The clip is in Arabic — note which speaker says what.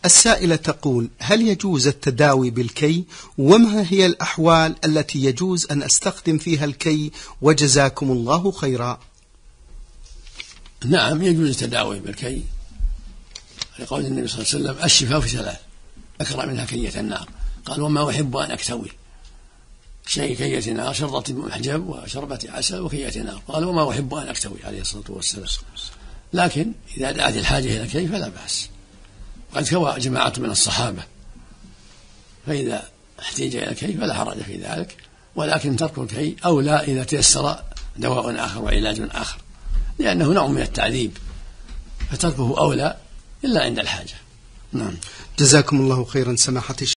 Speaker 1: السائلة تقول: هل يجوز التداوي بالكي؟ وما هي الأحوال التي يجوز أن أستخدم فيها الكي؟ وجزاكم الله خيرا.
Speaker 2: نعم، يجوز التداوي بالكي لقول النبي صلى الله عليه وسلم: الشفاء في ثلاث أكره منها كية النار. قال: وما أحب أن أكتوي شيء كية نار، شربة محجب وشربة عسل وكية نار. قال: وما أحب أن أكتوي عليه الصلاة والسلام. لكن إذا دعت الحاجة إلى كي فلا بأس. قد كوى جماعة من الصحابة، فإذا احتاج إلى كي فلا حرج في ذلك، ولكن ترك الكي أولى إذا تيسر دواء آخر وعلاج آخر، لأنه نوع من التعذيب، فتركه أولى إلا عند الحاجة. نعم.
Speaker 1: جزاكم الله خيرا سماحة